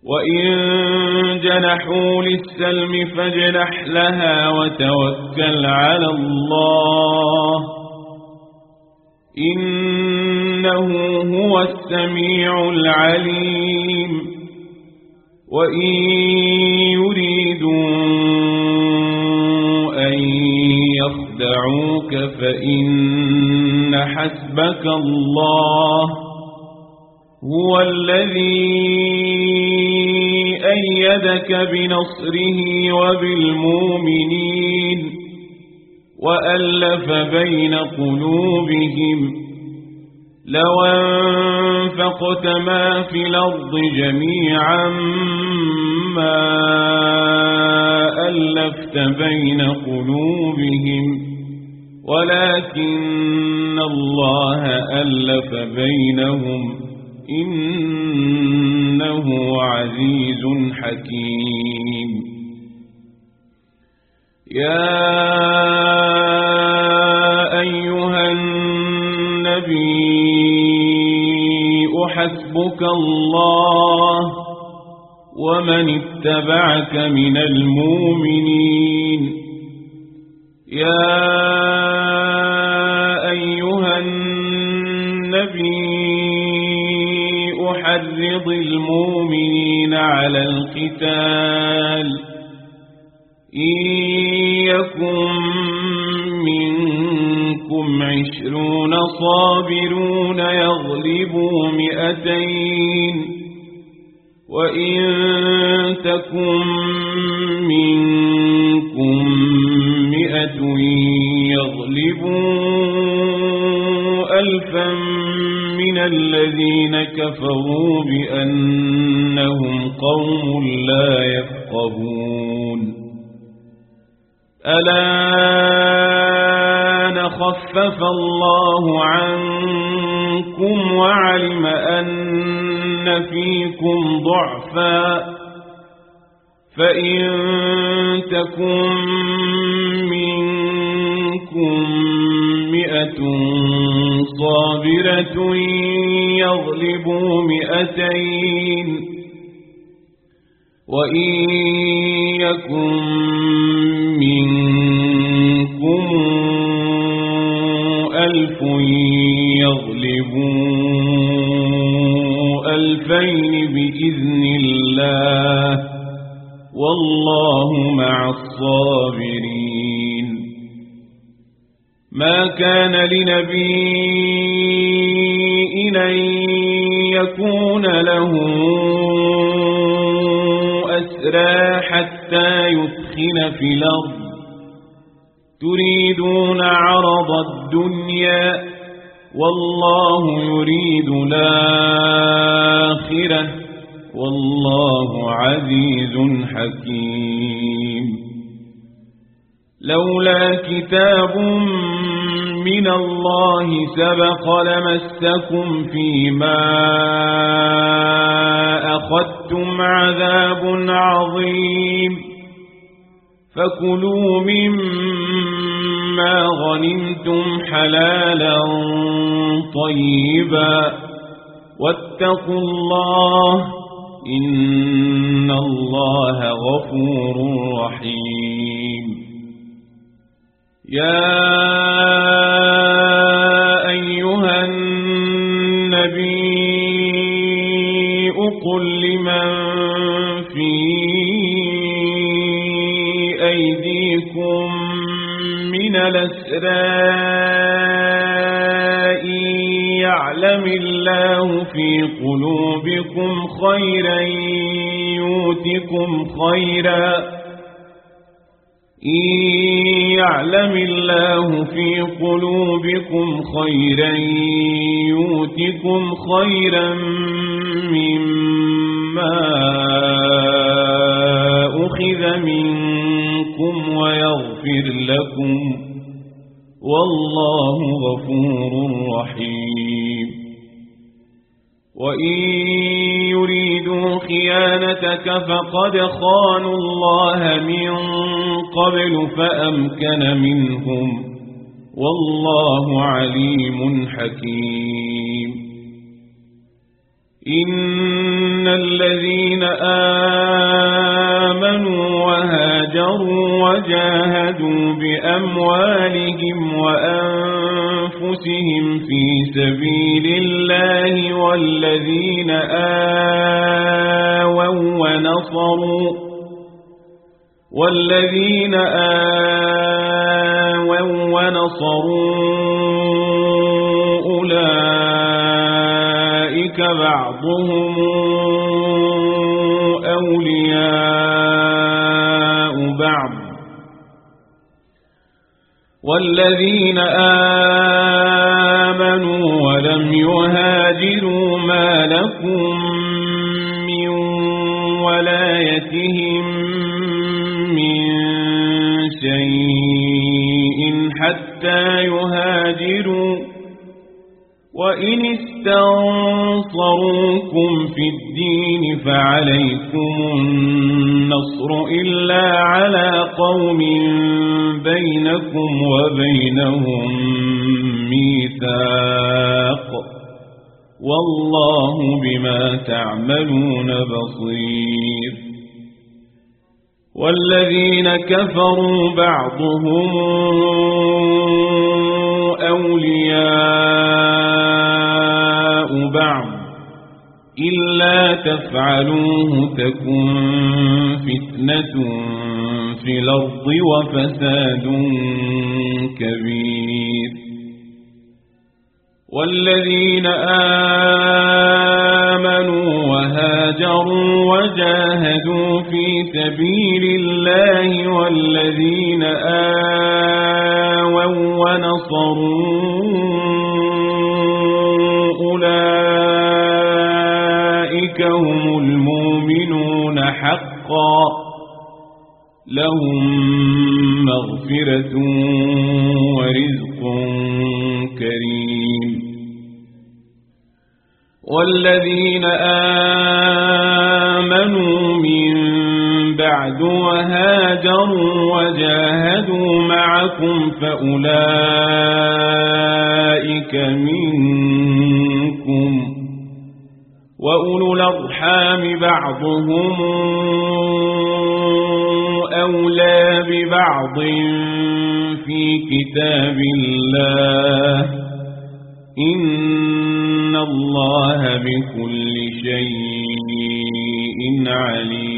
وإن جنحوا للسلم فاجنح لها وتوكل على الله إنه هو السميع العليم وإن يريدوا أن يخدعوك فإن حسبك الله هو الذي أيدك بنصره وبالمؤمنين وألف بين قلوبهم لو أنفقت ما في الأرض جميعا ما ألفت بين قلوبهم ولكن الله ألف بينهم إنه عزيز حكيم يا أيها النبي حسبك الله ومن اتبعك من المؤمنين يا أيها النبي حرض المؤمنين على القتال إن يكن منكم 20 صابرون يغلبوا 200 وإن تكن منكم 100 يغلبوا 1000 من الذين كفروا بأنهم قوم لا يفقهون الآن خفف الله عنكم وعلم أن فيكم ضعفا فإن تكن منكم 100 صابرة يغلبوا 200 وإن يكن منكم 1000 يغلبوا 2000 بإذن الله والله مع الصابرين ما كان لنبي أن يكون له أسرى حتى يثخن في الأرض تريدون عرض الدنيا والله يريد الآخرة والله عزيز حكيم لولا كتاب من الله سبق لمسكم فيما أخذتم عذاب عظيم فكلوا مما غنمتم حلالا طيبا واتقوا الله إن الله غفور رحيم يا أيها النبي قل لمن في أيديكم من الأسرى يعلم الله في قلوبكم خيرا يؤتكم خيرا إن يعلم الله في قلوبكم خيرا يؤتكم خيرا مما أخذ منكم ويغفر لكم والله غفور رحيم وإن يريدوا خيانتك فقد خانوا الله من قبل فأمكن منهم والله عليم حكيم إن الذين آمنوا وهاجروا وجاهدوا بأموالهم وأنفسهم في سبيل الله والذين آووا ونصروا أولئك بعضهم أولياء بعض والذين آمنوا ولم يهاجروا ما لكم من ولايتهم من شيء حتى يهاجروا وإن استنصروكم في الدين فعليكم النصر إلا على قوم بينكم وبينهم ميثاق والله بما تعملون بصير والذين كفروا بعضهم أولياء بعض إلا تفعلوه تكن فتنة في الأرض وفساد كبير والذين آمنوا وهاجروا وجاهدوا في سبيل الله والذين آووا ونصروا أولئك هم المؤمنون حقا لهم مغفرة ورزق كريم والذين آمنوا من بعد وهاجروا وجاهدوا معكم فأولئك منكم وأولو الأرحام بعضهم أولى ببعض في كتاب الله إن الله بكل شيء عليم